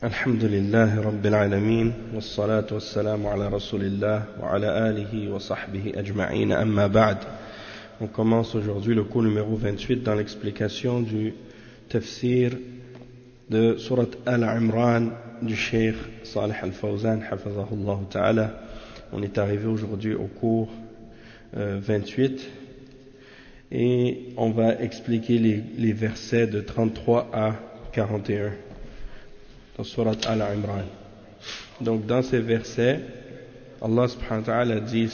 الحمد لله رب العالمين والصلاة والسلام على رسول الله وعلى آله وصحبه أجمعين أما بعد. On commence aujourd'hui le cours numéro 28 dans l'explication du tafsir de Surat Al-Imran du Cheikh Salih Al-Fawzan hafazahullah ta'ala. On est arrivé aujourd'hui au cours 28 et on va expliquer les versets de 33 à 41 dans Surat Al-Imran. Donc dans ces versets, Allah subhanahu wa ta'ala dit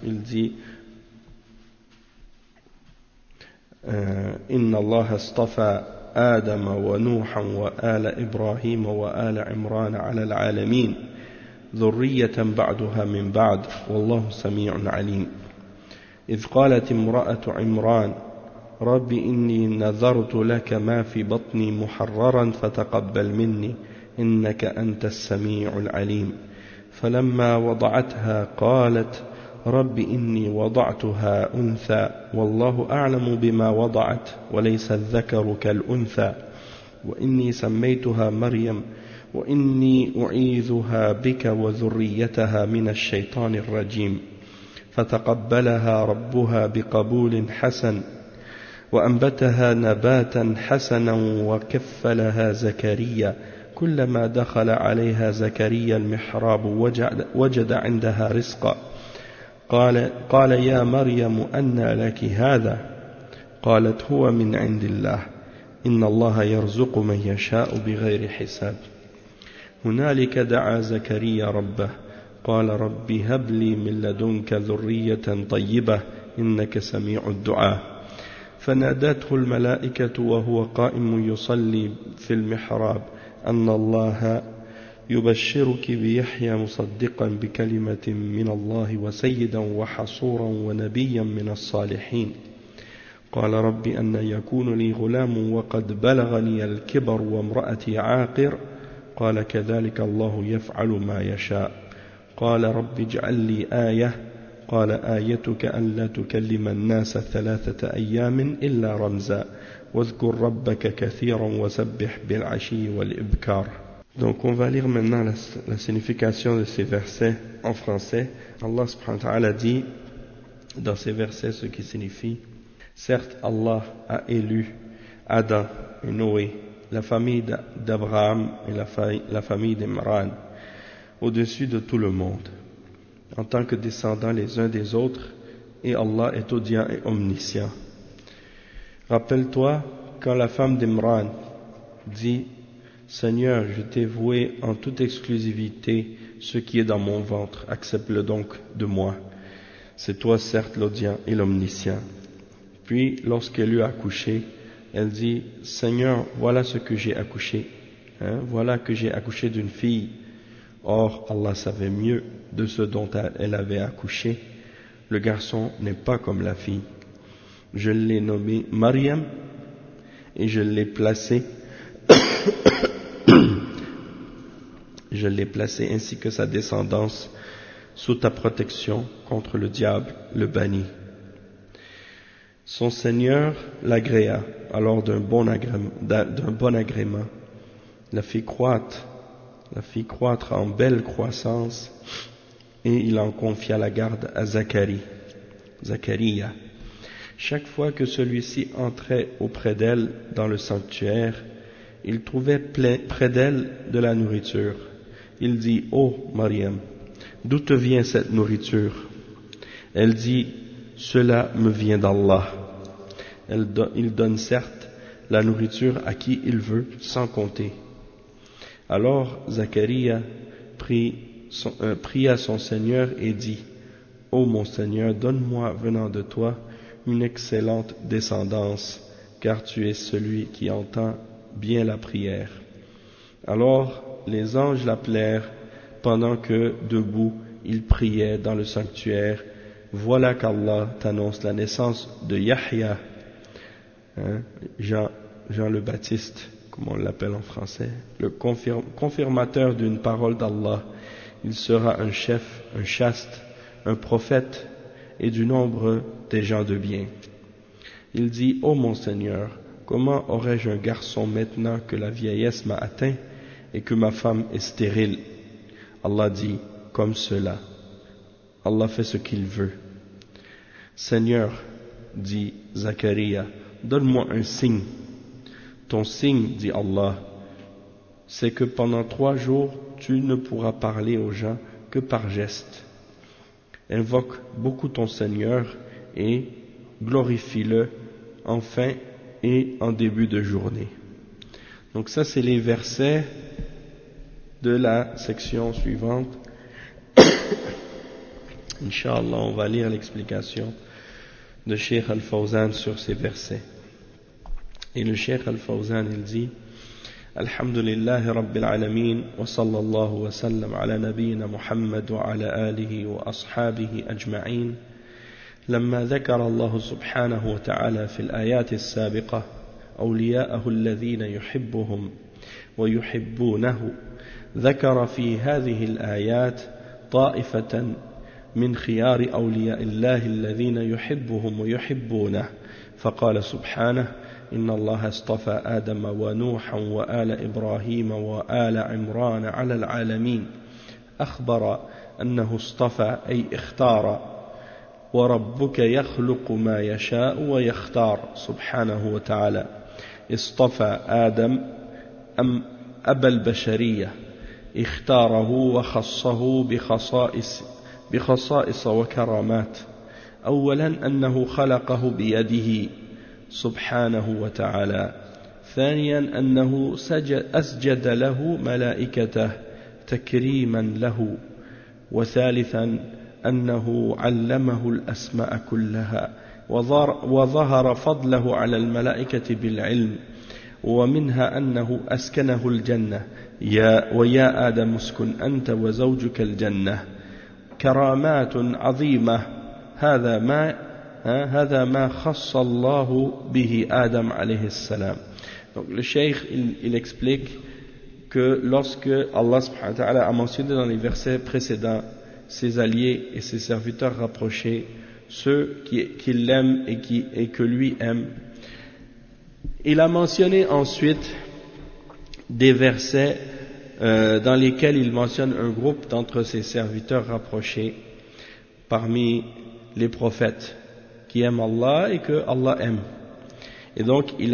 Inna Allah astafa Adam wa Nuhan wa ala Ibrahim wa ala Imran ala al-alamin dhurriyatan ba'daha min ba'd wallahu sami'un alim. إذ قالت امرأة عمران رب إني نذرت لك ما في بطني محررا فتقبل مني إنك أنت السميع العليم فلما وضعتها قالت رب إني وضعتها أنثى والله أعلم بما وضعت وليس الذكر كالأنثى وإني سميتها مريم وإني أعيذها بك وذريتها من الشيطان الرجيم فتقبلها ربها بقبول حسن وأنبتها نباتا حسنا وكفلها زكريا كلما دخل عليها زكريا المحراب وجد عندها رزقا قال يا مريم أنى لك هذا قالت هو من عند الله إن الله يرزق من يشاء بغير حساب هنالك دعا زكريا ربه قال رب هب لي من لدنك ذرية طيبة إنك سميع الدعاء فنادته الملائكة وهو قائم يصلي في المحراب أن الله يبشرك بيحيى مصدقا بكلمة من الله وسيدا وحصورا ونبيا من الصالحين قال رب أن يكون لي غلام وقد بلغني الكبر وامرأتي عاقر قال كذلك الله يفعل ما يشاء قال رب اجعل لي آية قال آيتك ألا تكلم الناس 3 أيام إلا رمزا واذكر ربك كثيرا وسبح بالعشي والإبكار. Donc on va lire maintenant la signification de ces versets en français. Allah subhanahu wa ta'ala dit dans ces versets ce qui signifie: certes Allah a élu Adam et Noé, la famille d'Abraham et la famille d'Imran au-dessus de tout le monde en tant que descendants les uns des autres, et Allah est audient et omniscient. Rappelle-toi quand la femme d'Imran dit: Seigneur, je t'ai voué en toute exclusivité ce qui est dans mon ventre, accepte-le donc de moi. C'est toi certes l'audient et l'omniscient. Puis lorsqu'elle eut accouché, elle dit: Seigneur, voilà ce que j'ai accouché, voilà que j'ai accouché d'une fille. Or Allah savait mieux de ce dont elle avait accouché. Le garçon n'est pas comme la fille. Je l'ai nommé Mariam et je l'ai placé ainsi que sa descendance sous ta protection contre le diable, le banni. Son Seigneur l'agréa alors d'un bon agrément, la fit croître en belle croissance, et il en confia la garde à Zacharia. Chaque fois que celui-ci entrait auprès d'elle dans le sanctuaire, il trouvait près d'elle de la nourriture. Il dit: Ô Mariam, d'où te vient cette nourriture? Elle dit: Cela me vient d'Allah. Il donne certes la nourriture à qui il veut, sans compter. Alors Zacharia pria son Seigneur et dit: Ô mon Seigneur, donne-moi venant de toi une excellente descendance, car tu es celui qui entend bien la prière. Alors les anges l'appelèrent pendant que, debout, il priait dans le sanctuaire. Voilà qu'Allah t'annonce la naissance de Yahya, Jean le Baptiste, comme on l'appelle en français, le confirmateur d'une parole d'Allah. Il sera un chef, un chaste, un prophète, et du nombre des gens de bien. Il dit: Ô mon Seigneur, comment aurais-je un garçon maintenant que la vieillesse m'a atteint et que ma femme est stérile. Allah dit, comme cela. Allah fait ce qu'il veut. Seigneur, dit Zacharia, donne-moi un signe. Ton signe, dit Allah, c'est que pendant 3 jours, tu ne pourras parler aux gens que par geste. Invoque beaucoup ton Seigneur et glorifie-le en fin et en début de journée. Donc ça, c'est les versets de la section suivante. Inch'Allah, on va lire l'explication de Cheikh Al-Fawzan sur ces versets. Et le Cheikh Al-Fawzan, il dit: Alhamdulillahi Rabbil Alamin, wa sallallahu wa sallam ala nabiyyina Muhammad wa ala alihi wa ashabihi ajma'in. لما ذكر الله سبحانه وتعالى في الآيات السابقة أولياءه الذين يحبهم ويحبونه، ذكر في هذه الآيات طائفة من خيار أولياء الله الذين يحبهم ويحبونه، فقال سبحانه: إن الله اصطفى آدم ونوحا وآل إبراهيم وآل عمران على العالمين. أخبر أنه اصطفى أي اختار، وربك يخلق ما يشاء ويختار سبحانه وتعالى. اصطفى آدم أبا البشرية، اختاره وخصه بخصائص وكرامات. أولا أنه خلقه بيده سبحانه وتعالى. ثانيا أنه أسجد له ملائكته تكريما له. وثالثا أنه علمه الأسماء كلها، وظهر فضله على الملائكة بالعلم. ومنها أنه أسكنه الجنة: ويا آدم اسكن أنت وزوجك الجنة. كرامات عظيمة، هذا ما خص الله به آدم عليه السلام. Donc le cheikh il explique que lorsque Allah subhanahu wa ta'ala a mentionné dans les versets précédents ses alliés et ses serviteurs rapprochés, ceux qu'il aime et que lui aime, il a mentionné ensuite des versets dans lesquels il mentionne un groupe d'entre ses serviteurs rapprochés parmi les prophètes qui aiment Allah et que Allah aime. Et donc il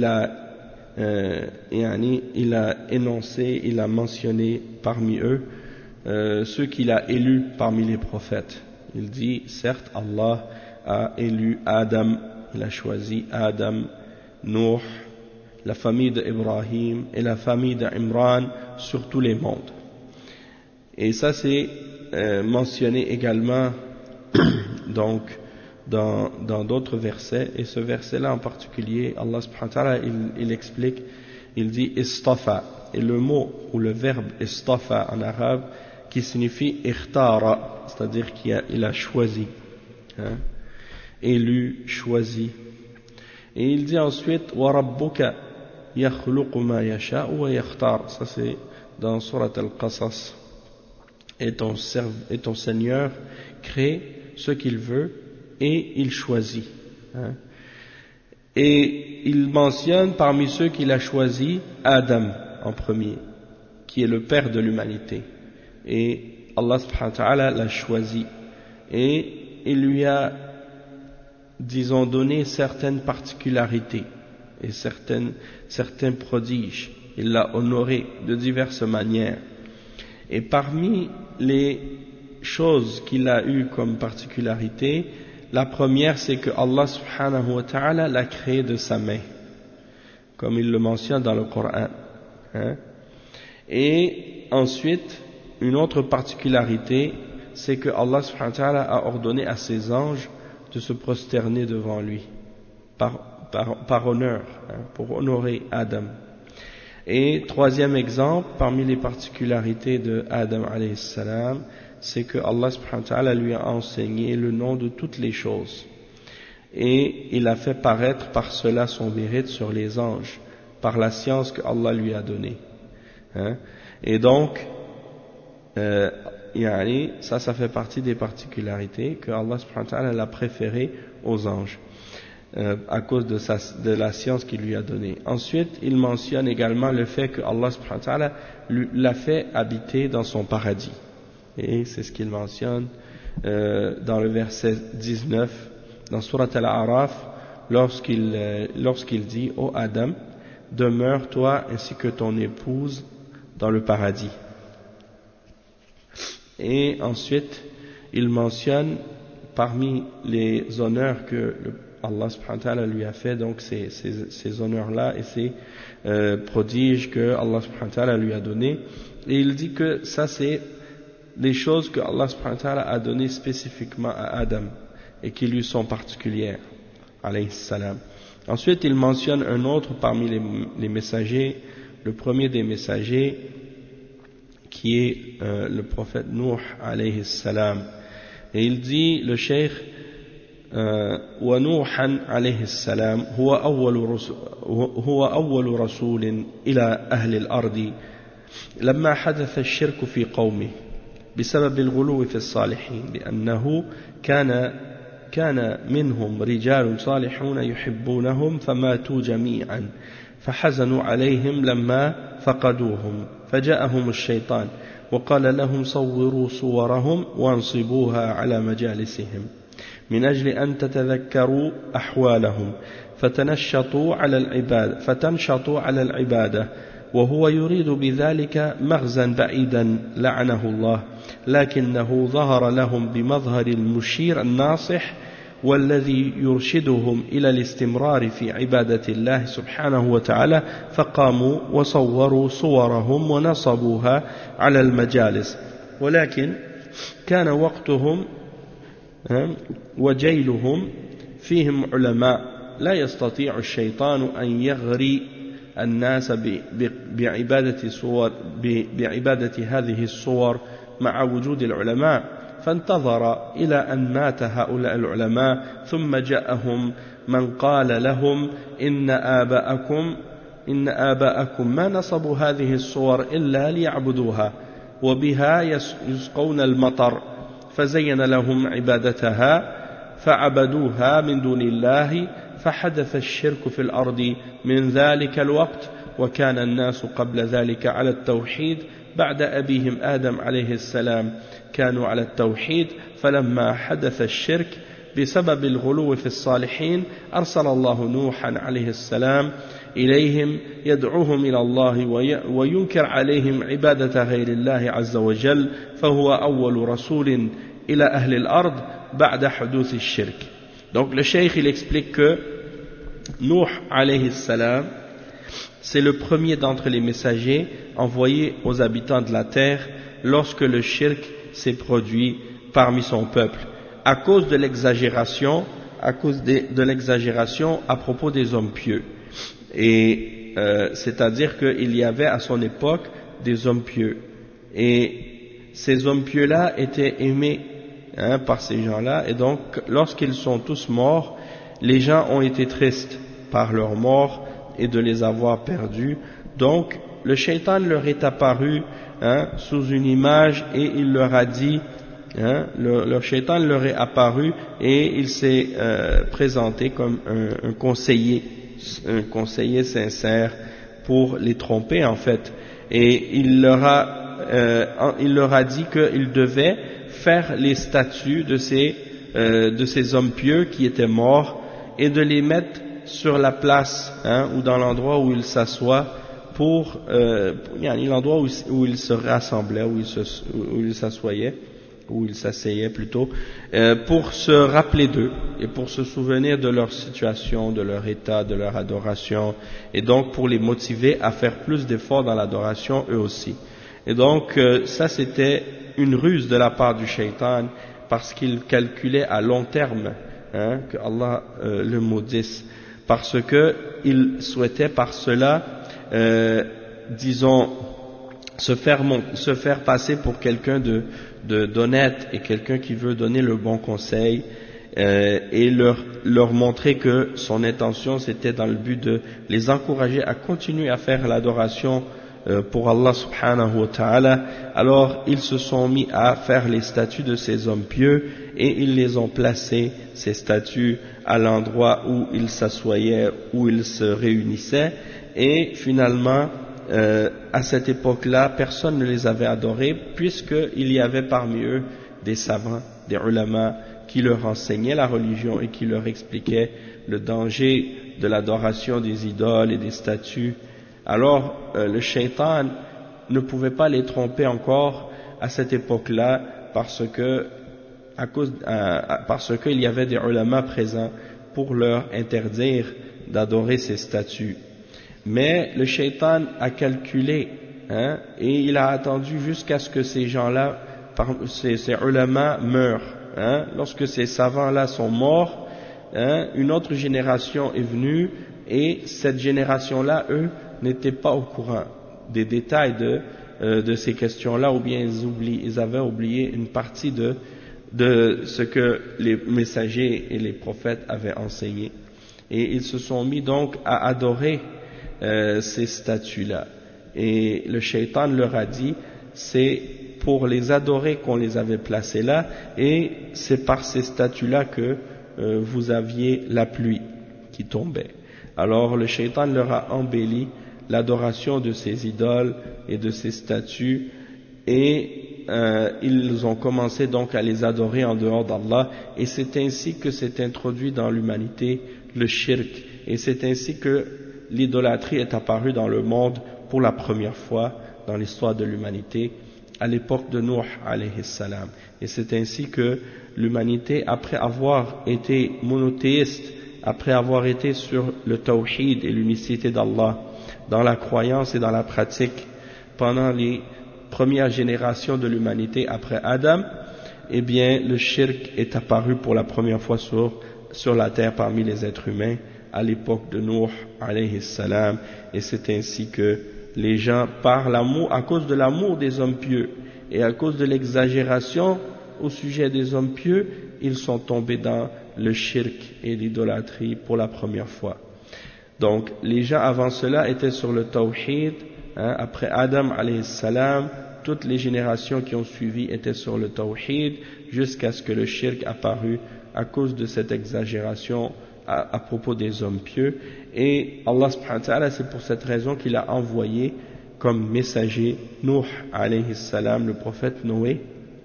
a énoncé, il a mentionné parmi eux ceux qu'il a élus parmi les prophètes. Il dit, certes, Allah a élu Adam, il a choisi Adam, Nuh, la famille d'Ibrahim et la famille d'Imran sur tous les mondes. Et ça c'est mentionné également donc dans d'autres versets, et ce verset-là en particulier, Allah subhanahu wa ta'ala il explique, il dit istafa, et le mot ou le verbe istafa en arabe qui signifie ikhtara, c'est-à-dire qu'il a choisi, élu, choisi. Et il dit ensuite wa rabbuka yakhluqu ma yasha'u wa yakhtar, ça c'est dans Surat Al-Qasas, et ton Seigneur crée ce qu'il veut et il choisit. Et il mentionne parmi ceux qu'il a choisis Adam en premier, qui est le père de l'humanité. Et Allah subhanahu wa ta'ala l'a choisi. Et il lui a, disons, donné certaines particularités et certains prodiges. Il l'a honoré de diverses manières. Et parmi les choses qu'il a eues comme particularité, la première, c'est que Allah subhanahu wa ta'ala l'a créé de sa main, comme il le mentionne dans le Coran. Et ensuite, une autre particularité, c'est que Allah subhanahu wa ta'ala a ordonné à ses anges de se prosterner devant lui, par honneur, pour honorer Adam. Et troisième exemple, parmi les particularités de Adam alayhi salam, c'est que Allah subhanahu wa ta'ala lui a enseigné le nom de toutes les choses. Et il a fait paraître par cela son mérite sur les anges, par la science que Allah lui a donnée. Et donc, ça fait partie des particularités que Allah subhanahu wa ta'ala l'a préféré aux anges. à cause de la science qu'il lui a donnée. Ensuite, il mentionne également le fait que Allah subhanahu wa ta'ala l'a fait habiter dans son paradis. Et c'est ce qu'il mentionne dans le verset 19, dans Surat Al-A'raf, lorsqu'il dit « Ô Adam, demeure toi ainsi que ton épouse dans le paradis ». Et ensuite, il mentionne parmi les honneurs que Allah subhanahu wa ta'ala lui a fait, donc ces honneurs-là et ces prodiges que Allah subhanahu wa ta'ala lui a donnés. Et il dit que ça c'est des choses que Allah subhanahu wa ta'ala a données spécifiquement à Adam et qui lui sont particulières, alayhi salam. Ensuite, il mentionne un autre parmi les messagers, le premier des messagers, qui est le prophète Nuh, alayhi salam. Et il dit, le cheikh, ونوحا عليه السلام هو أول رسول إلى أهل الأرض لما حدث الشرك في قومه بسبب الغلو في الصالحين لأنه كان منهم رجال صالحون يحبونهم فماتوا جميعا فحزنوا عليهم لما فقدوهم فجاءهم الشيطان وقال لهم صوروا صورهم وانصبوها على مجالسهم من أجل أن تتذكروا أحوالهم فتنشطوا على العبادة وهو يريد بذلك مغزا بعيدا لعنه الله لكنه ظهر لهم بمظهر المشير الناصح والذي يرشدهم إلى الاستمرار في عبادة الله سبحانه وتعالى فقاموا وصوروا صورهم ونصبوها على المجالس ولكن كان وقتهم وجيلهم فيهم علماء لا يستطيع الشيطان أن يغري الناس بعبادة هذه الصور مع وجود العلماء فانتظر إلى أن مات هؤلاء العلماء ثم جاءهم من قال لهم إن آباءكم ما نصبوا هذه الصور إلا ليعبدوها وبها يسقون المطر فزين لهم عبادتها فعبدوها من دون الله فحدث الشرك في الأرض من ذلك الوقت وكان الناس قبل ذلك على التوحيد بعد أبيهم آدم عليه السلام كانوا على التوحيد فلما حدث الشرك بسبب الغلو في الصالحين أرسل الله نوحا عليه السلام إليهم يدعوهم إلى الله وينكر عليهم عبادة غير الله عز وجل فهو أول رسول إلى أهل الأرض بعد حدوث الشرك. Donc le cheikh il explique que Nuh alayhi salam c'est le premier d'entre les messagers envoyés aux habitants de la terre lorsque le shirk s'est produit parmi son peuple à cause de l'exagération à propos des hommes pieux et c'est-à-dire qu'il y avait à son époque des hommes pieux et ces hommes pieux là étaient aimés par ces gens-là et donc lorsqu'ils sont tous morts les gens ont été tristes par leur mort et de les avoir perdus donc le shaitan leur est apparu sous une image et il leur a dit leur shaitan leur est apparu et il s'est présenté comme un conseiller sincère pour les tromper en fait et il leur a dit qu'ils devaient faire les statues de ces hommes pieux qui étaient morts et de les mettre sur la place ou dans l'endroit où ils s'assoient pour l'endroit où ils se rassemblaient, où ils s'assoyaient, où ils s'asseyaient plutôt, pour se rappeler d'eux et pour se souvenir de leur situation, de leur état, de leur adoration et donc pour les motiver à faire plus d'efforts dans l'adoration eux aussi. Et donc ça c'était une ruse de la part du shaitan parce qu'il calculait à long terme que Allah le maudisse parce que il souhaitait par cela disons se faire passer pour quelqu'un d'honnête et quelqu'un qui veut donner le bon conseil et leur montrer que son intention c'était dans le but de les encourager à continuer à faire l'adoration pour Allah subhanahu wa ta'ala, alors ils se sont mis à faire les statues de ces hommes pieux et ils les ont placés, ces statues, à l'endroit où ils s'assoyaient, où ils se réunissaient, et finalement à cette époque-là personne ne les avait adorés puisqu'il y avait parmi eux des savants, des ulama qui leur enseignaient la religion et qui leur expliquaient le danger de l'adoration des idoles et des statues. Alors le shaitan ne pouvait pas les tromper encore à cette époque-là parce qu'il y avait des ulama présents pour leur interdire d'adorer ces statues. Mais le shaitan a calculé et il a attendu jusqu'à ce que ces gens-là, ces ulama meurent. Lorsque ces savants-là sont morts, une autre génération est venue et cette génération-là, eux, n'étaient pas au courant des détails de ces questions-là, ou bien ils avaient oublié une partie de ce que les messagers et les prophètes avaient enseigné. Et ils se sont mis donc à adorer ces statues-là. Et le shaitan leur a dit, c'est pour les adorer qu'on les avait placés là, et c'est par ces statues-là que vous aviez la pluie qui tombait. Alors le shaitan leur a embelli l'adoration de ces idoles et de ces statues, et ils ont commencé donc à les adorer en dehors d'Allah, et c'est ainsi que s'est introduit dans l'humanité le shirk, et c'est ainsi que l'idolâtrie est apparue dans le monde pour la première fois dans l'histoire de l'humanité, à l'époque de Nuh alayhi salam. Et c'est ainsi que l'humanité, après avoir été monothéiste, après avoir été sur le tawhid et l'unicité d'Allah, dans la croyance et dans la pratique, pendant les premières générations de l'humanité après Adam, eh bien le shirk est apparu pour la première fois sur la terre parmi les êtres humains à l'époque de Nuh alayhi salam, et c'est ainsi que les gens, par l'amour, à cause de l'amour des hommes pieux et à cause de l'exagération au sujet des hommes pieux, ils sont tombés dans le shirk et l'idolâtrie pour la première fois. Donc les gens avant cela étaient sur le tawhid, après Adam alayhi salam, toutes les générations qui ont suivi étaient sur le tawhid jusqu'à ce que le shirk apparut à cause de cette exagération à propos des hommes pieux, et Allah subhanahu wa ta'ala, c'est pour cette raison qu'il a envoyé comme messager Nuh alayhi salam, le prophète Noé,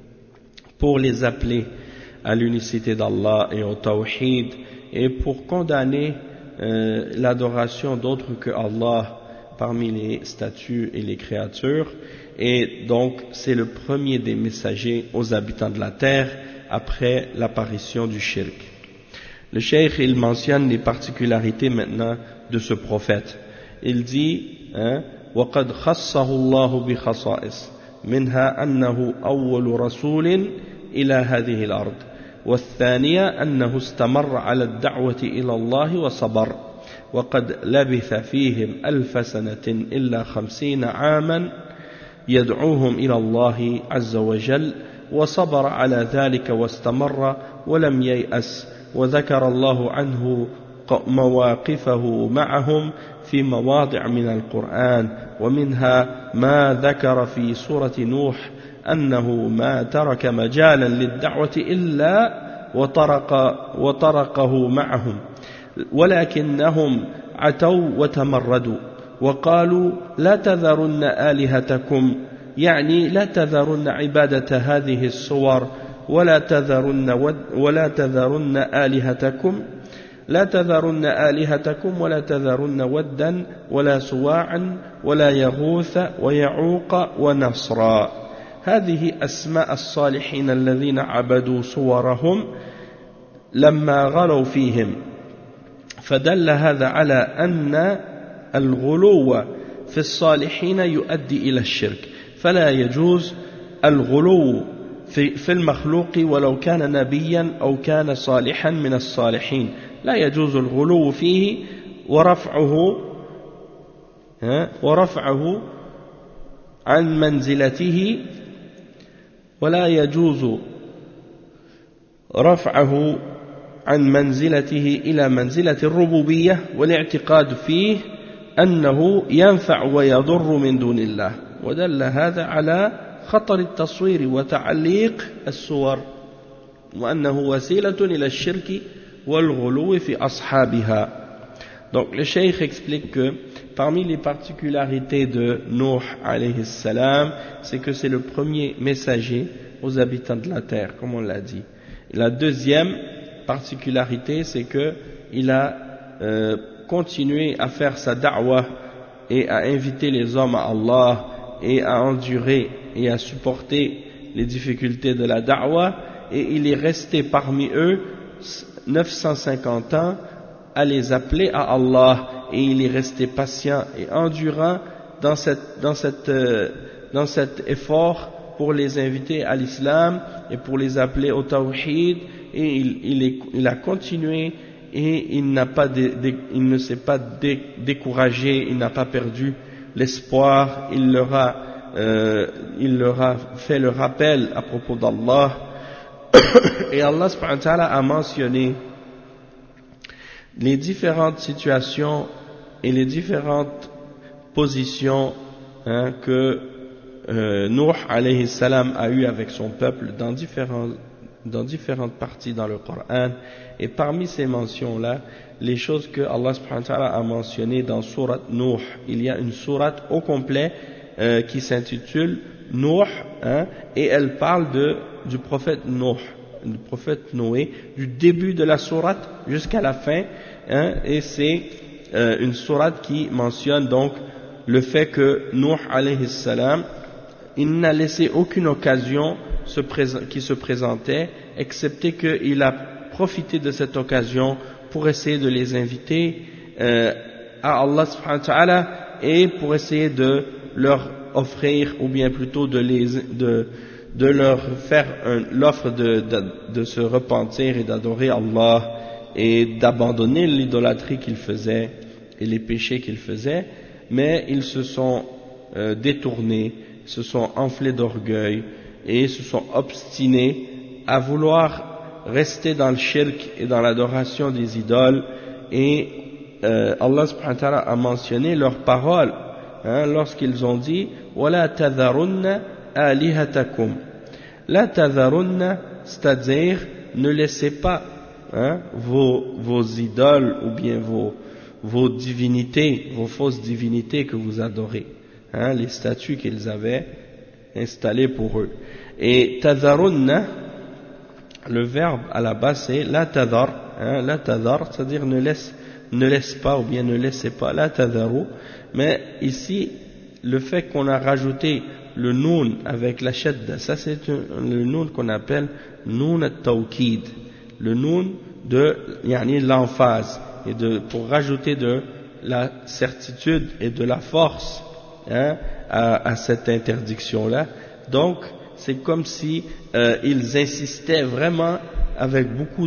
pour les appeler à l'unicité d'Allah et au tawhid, et pour condamner l'adoration d'autres que Allah parmi les statues et les créatures. Et donc c'est le premier des messagers aux habitants de la terre après l'apparition du shirk. Le cheikh, il mentionne les particularités maintenant de ce prophète. Il dit وَقَدْ خَصَّهُ اللَّهُ بِخَصَائِصٍ مِنْهَا أَنَّهُ أَوَّلُ رَسُولٍ إِلَى هَذِهِ الْأَرْضِ والثانية أنه استمر على الدعوة إلى الله وصبر وقد لبث فيهم 1000 سنة إلا 50 عاما يدعوهم إلى الله عز وجل وصبر على ذلك واستمر ولم ييأس. وذكر الله عنه مواقفه معهم في مواضع من القرآن، ومنها ما ذكر في سورة نوح أنه ما ترك مجالا للدعوة إلا وطرقه معهم، ولكنهم عتوا وتمردوا وقالوا لا تذرن آلهتكم، يعني لا تذرن عبادة هذه الصور ولا تذرن آلهتكم لا تذرن آلهتكم ولا تذرن ودا ولا سواعا ولا يغوث ويعوق ونصرا. هذه أسماء الصالحين الذين عبدوا صورهم لما غلوا فيهم، فدل هذا على أن الغلو في الصالحين يؤدي إلى الشرك، فلا يجوز الغلو في المخلوق ولو كان نبيا أو كان صالحا من الصالحين، لا يجوز الغلو فيه ورفعه عن منزلته، ولا يجوز رفعه عن منزلته إلى منزلة الربوبية والاعتقاد فيه أنه ينفع ويضر من دون الله ودل هذا على خطر التصوير وتعليق الصور وأنه وسيلة إلى الشرك والغلو في أصحابها. Donc le cheikh explique que parmi les particularités de Nuh alayhi salam, c'est que c'est le premier messager aux habitants de la terre, comme on l'a dit. Et la deuxième particularité, c'est que il a continué à faire sa da'wah et à inviter les hommes à Allah et à endurer et à supporter les difficultés de la da'wah, et il est resté parmi eux 950 ans à les appeler à Allah, et il est resté patient et endurant dans cet effort pour les inviter à l'islam et pour les appeler au tawhid, et il a continué, et il ne s'est pas découragé, il n'a pas perdu l'espoir, il leur a fait le rappel à propos d'Allah. Et Allah subhanahu wa ta'ala a mentionné les différentes situations et les différentes positions que Nuh alayhi salam a eu avec son peuple dans différentes parties dans le Coran. Et parmi ces mentions-là, les choses que Allah subhanahu wa ta'ala a mentionnées dans Surat Nuh, il y a une sourate au complet qui s'intitule Nuh, et elle parle du prophète Nuh, du prophète Noé, du début de la sourate jusqu'à la fin, et c'est une sourate qui mentionne donc le fait que Nuh alayhi salam, il n'a laissé aucune occasion qui se présentait, excepté qu'il a profité de cette occasion pour essayer de les inviter à Allah subhanahu wa ta'ala, et pour essayer de leur offrir, ou bien plutôt de leur faire l'offre de se repentir et d'adorer Allah et d'abandonner l'idolâtrie qu'ils faisaient et les péchés qu'ils faisaient, mais ils se sont détournés, se sont enflés d'orgueil et se sont obstinés à vouloir rester dans le shirk et dans l'adoration des idoles, et Allah subhanahu wa ta'ala a mentionné leurs paroles lorsqu'ils ont dit وَلَا تَذَرُنَّ آلِهَتَكُمْ. La tadharunna, c'est-à-dire ne laissez pas vos idoles ou bien vos divinités, vos fausses divinités que vous adorez, les statues qu'ils avaient installées pour eux. Et tadharunna, le verbe à la base c'est la tadhar, c'est-à-dire ne laisse pas ou bien ne laissez pas, la tadharu, mais ici le fait qu'on a rajouté le noun avec la shadda, ça c'est le noun qu'on appelle noun at-tawkid, le noun de l'emphase, et pour rajouter de la certitude et de la force à cette interdiction là. Donc c'est comme si ils insistaient vraiment avec beaucoup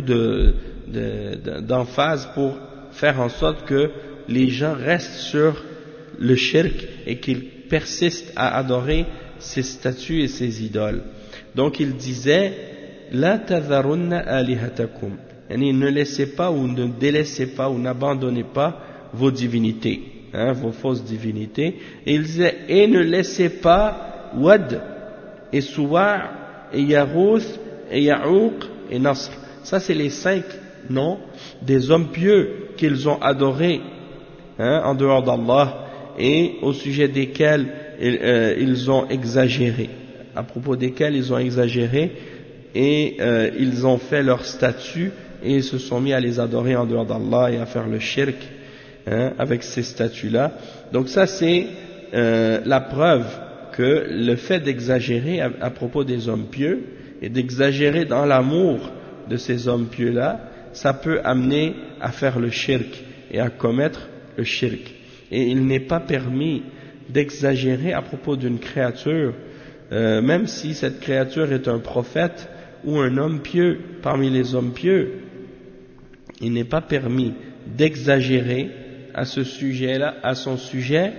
d'emphase pour faire en sorte que les gens restent sur le shirk et qu'ils persistent à adorer ces statues et ces idoles. Donc il disait la tadharunna alihatakum, ne laissez pas ou ne délaissez pas ou n'abandonnez pas vos divinités, vos fausses divinités. Et il disait et ne laissez pas Wad et Suwa' et Yarouth et Ya'ouq et Nasr. Ça c'est les 5 noms des hommes pieux qu'ils ont adorés en dehors d'Allah, et au sujet desquels ils ont exagéré, à propos desquels ils ont exagéré, et ils ont fait leur statut et ils se sont mis à les adorer en dehors d'Allah et à faire le shirk avec ces statuts-là. Donc ça c'est la preuve que le fait d'exagérer à propos des hommes pieux et d'exagérer dans l'amour de ces hommes pieux-là, ça peut amener à faire le shirk et à commettre le shirk. Et il n'est pas permis d'exagérer à propos d'une créature, même si cette créature est un prophète ou un homme pieux parmi les hommes pieux. Il n'est pas permis d'exagérer à ce sujet-là, à son sujet,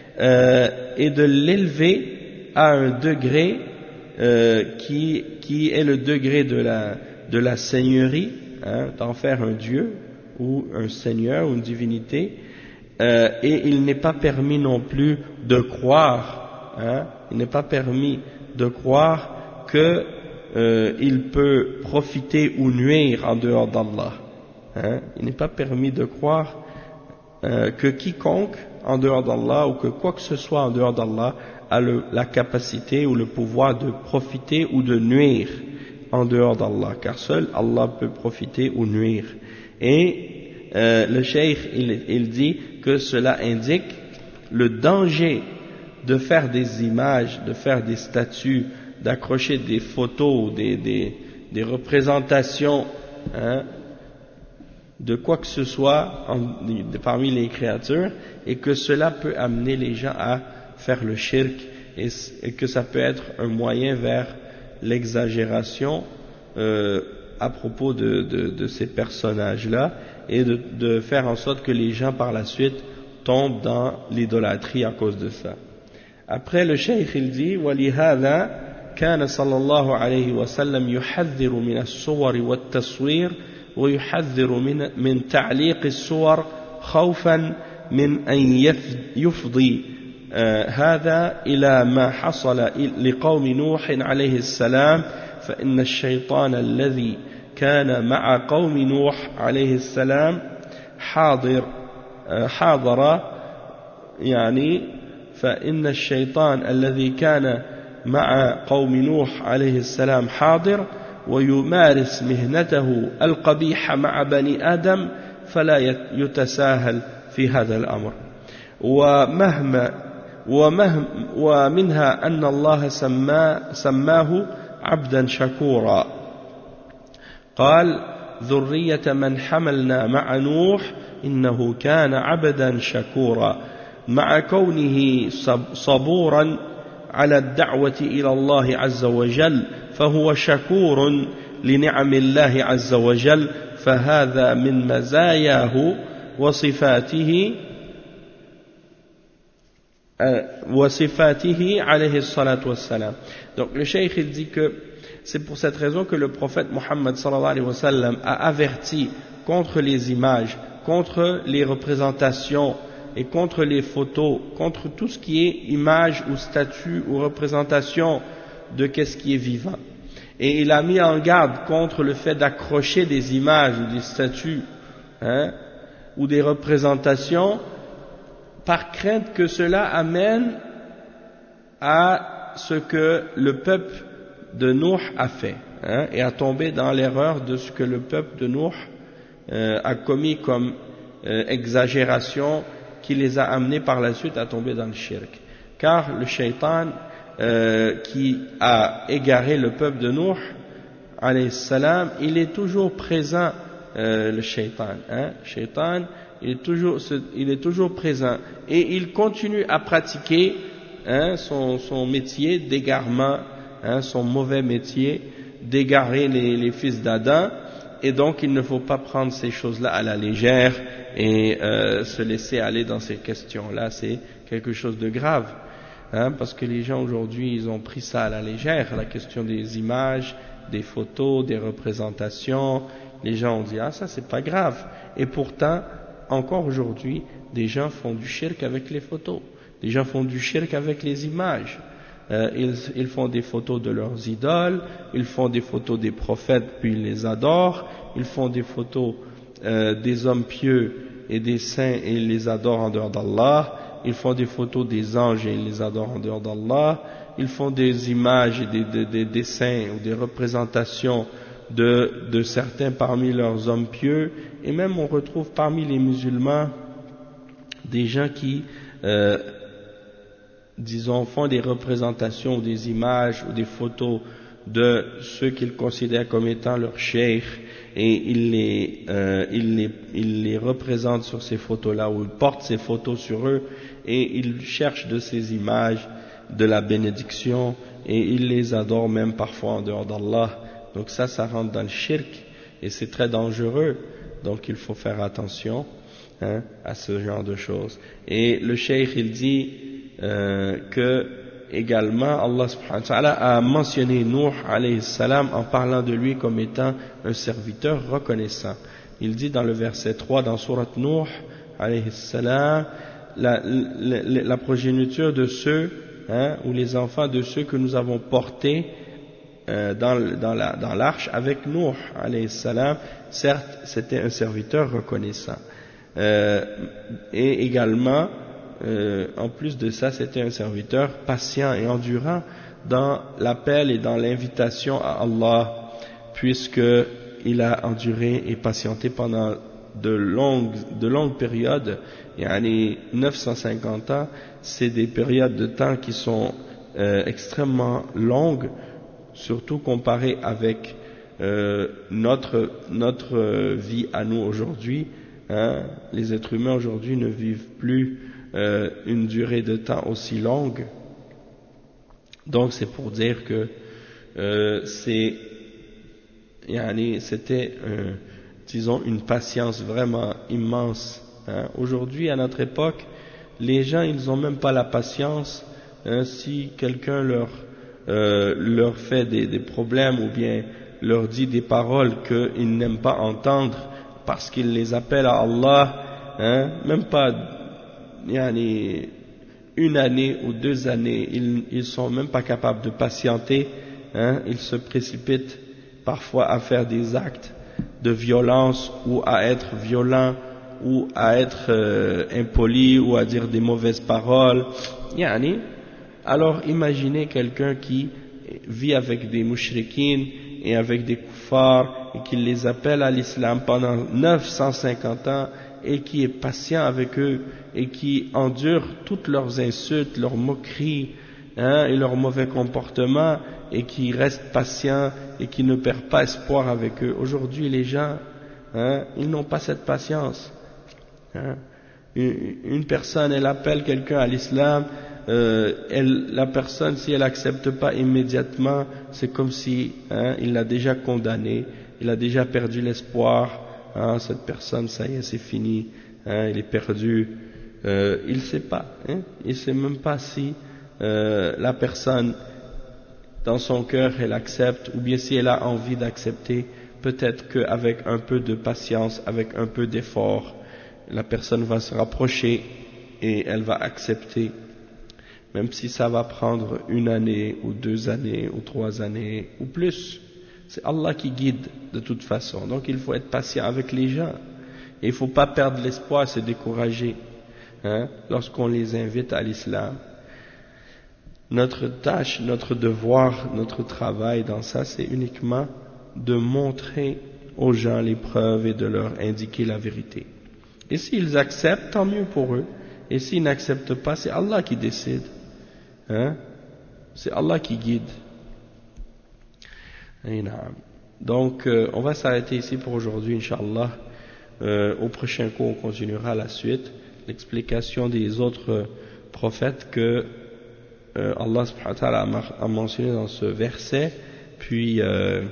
et de l'élever à un degré qui est le degré de la seigneurie, d'en faire un dieu ou un seigneur ou une divinité, et il n'est pas permis non plus de croire, il n'est pas permis de croire que il peut profiter ou nuire en dehors d'Allah. Il n'est pas permis de croire que quiconque en dehors d'Allah ou que quoi que ce soit en dehors d'Allah a la capacité ou le pouvoir de profiter ou de nuire en dehors d'Allah, car seul Allah peut profiter ou nuire. Et le cheikh il dit que cela indique le danger de faire des images, de faire des statues, d'accrocher des photos, des représentations de quoi que ce soit parmi les créatures, et que cela peut amener les gens à faire le shirk, et que ça peut être un moyen vers l'exagération à propos de ces personnages-là, et de faire en sorte que les gens par la suite tombent dans l'idolâtrie à cause de ça. Après le cheikh il dit وَلِهَذَا كان صلى الله عليه وسلم يحذر من الصور والتصوير ويحذر من تعليق الصور خوفا من أن يفضي هذا إلى ما حصل لقوم نوح عليه السلام فإن الشيطان الذي كان مع قوم نوح عليه السلام حاضر يعني فإن الشيطان الذي كان مع قوم نوح عليه السلام حاضر ويمارس مهنته القبيحة مع بني آدم فلا يتساهل في هذا الأمر ومنها أن الله سماه عبدا شكورا قال ذرية من حملنا مع نوح إنه كان عبدا شكورا مع كونه صبورا على الدعوة إلى الله عز وجل فهو شكور لنعم الله عز وجل فهذا من مزاياه وصفاته عليه الصلاة والسلام. Donc le cheikh il dit que c'est pour cette raison que le prophète Mohammed sallallahu alayhi wa sallam a averti contre les images, contre les représentations et contre les photos, contre tout ce qui est image ou statue ou représentation de qu'est-ce qui est vivant. Et il a mis en garde contre le fait d'accrocher des images ou des statues ou des représentations par crainte que cela amène à ce que le peuple de Nuh a fait et à tomber dans l'erreur de ce que le peuple de Nuh a commis comme exagération qui les a amenés par la suite à tomber dans le shirk. Car le shaitan qui a égaré le peuple de Nuh alayhi salam, il est toujours présent, le shaitan, shaitan il est toujours présent et il continue à pratiquer son métier d'égarement, son mauvais métier d'égarer les fils d'Adam, et donc il ne faut pas prendre ces choses-là à la légère et se laisser aller dans ces questions-là. C'est quelque chose de grave, parce que les gens aujourd'hui ils ont pris ça à la légère, la question des images, des photos, des représentations. Les gens ont dit ça c'est pas grave, et pourtant encore aujourd'hui des gens font du shirk avec les photos, des gens font du shirk avec les images. Ils font des photos de leurs idoles, ils font des photos des prophètes puis ils les adorent, ils font des photos des hommes pieux et des saints et ils les adorent en dehors d'Allah, ils font des photos des anges et ils les adorent en dehors d'Allah, ils font des images et des dessins ou des représentations de certains parmi leurs hommes pieux, et même on retrouve parmi les musulmans des gens qui disons font des représentations ou des images ou des photos de ceux qu'ils considèrent comme étant leurs cheikh, et ils les représentent sur ces photos-là, ou ils portent ces photos sur eux et ils cherchent de ces images de la bénédiction et ils les adorent même parfois en dehors d'Allah. Donc ça rentre dans le shirk et c'est très dangereux, donc il faut faire attention à ce genre de choses. Et le cheikh il dit que également Allah subhanahu wa ta'ala a mentionné Nuh alayhi salam en parlant de lui comme étant un serviteur reconnaissant. Il dit dans le verset 3 dans sourate Nuh alayhi salam, la progéniture de ceux, ou les enfants de ceux que nous avons portés dans l'arche avec Nuh alayhi salam. Certes, c'était un serviteur reconnaissant. Et également, en plus de ça, c'était un serviteur patient et endurant dans l'appel et dans l'invitation à Allah, puisqu'il a enduré et patienté pendant de longues périodes. Yani 950 ans, c'est des périodes de temps qui sont extrêmement longues, surtout comparées avec notre vie à nous aujourd'hui. Les êtres humains aujourd'hui ne vivent plus une durée de temps aussi longue. Donc c'est pour dire que c'était disons une patience vraiment immense. Aujourd'hui, à notre époque, les gens ils n'ont même pas la patience si quelqu'un leur fait des problèmes ou bien leur dit des paroles qu'ils n'aiment pas entendre parce qu'ils les appellent à Allah, même pas une année ou 2 années, ils sont même pas capables de patienter, ils se précipitent parfois à faire des actes de violence ou à être violents ou à être impolis ou à dire des mauvaises paroles. Alors imaginez quelqu'un qui vit avec des mushrikines et avec des kuffars et qui les appelle à l'islam pendant 950 ans et qui est patient avec eux et qui endure toutes leurs insultes, leurs moqueries et leurs mauvais comportements et qui reste patient et qui ne perd pas espoir avec eux. Aujourd'hui les gens, ils n'ont pas cette patience. Une personne, elle appelle quelqu'un à l'islam, la personne, si elle n'accepte pas immédiatement, c'est comme si il l'a déjà condamné, il a déjà perdu l'espoir. Cette personne, ça y est, c'est fini, il est perdu. Il ne sait pas, il ne sait même pas si la personne, dans son cœur, elle accepte, ou bien si elle a envie d'accepter. Peut-être qu'avec un peu de patience, avec un peu d'effort, la personne va se rapprocher et elle va accepter, même si ça va prendre 1 année ou 2 années ou 3 années ou plus. C'est Allah qui guide de toute façon. Donc il faut être patient avec les gens. Et il ne faut pas perdre l'espoir, se décourager lorsqu'on les invite à l'islam. Notre tâche, notre devoir, notre travail dans ça, c'est uniquement de montrer aux gens les preuves et de leur indiquer la vérité. Et s'ils acceptent, tant mieux pour eux. Et s'ils n'acceptent pas, c'est Allah qui décide. C'est Allah qui guide. Donc, on va s'arrêter ici pour aujourd'hui, Inch'Allah. Au prochain cours, on continuera la suite, l'explication des autres prophètes que Allah subhanahu wa ta'ala a mentionné dans ce verset. Puis,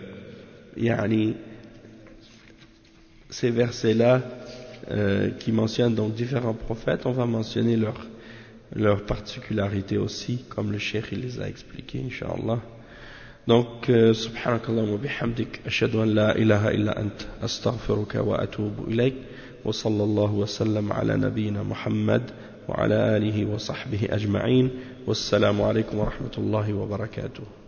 ces versets-là qui mentionnent donc différents prophètes, on va mentionner leurs particularités aussi, comme le cheikh il les a expliquées, Inch'Allah. Donc, subhanakallahu wa bihamdik, ashhadu an la ilaha illa ant, astaghfiruka wa atubu ilayk, wa sallallahu wa sallam ala nabiyyina Muhammad wa ala alihi wa sahbihi ajma'in, wassalamu alaykum wa rahmatullahi wa barakatuh.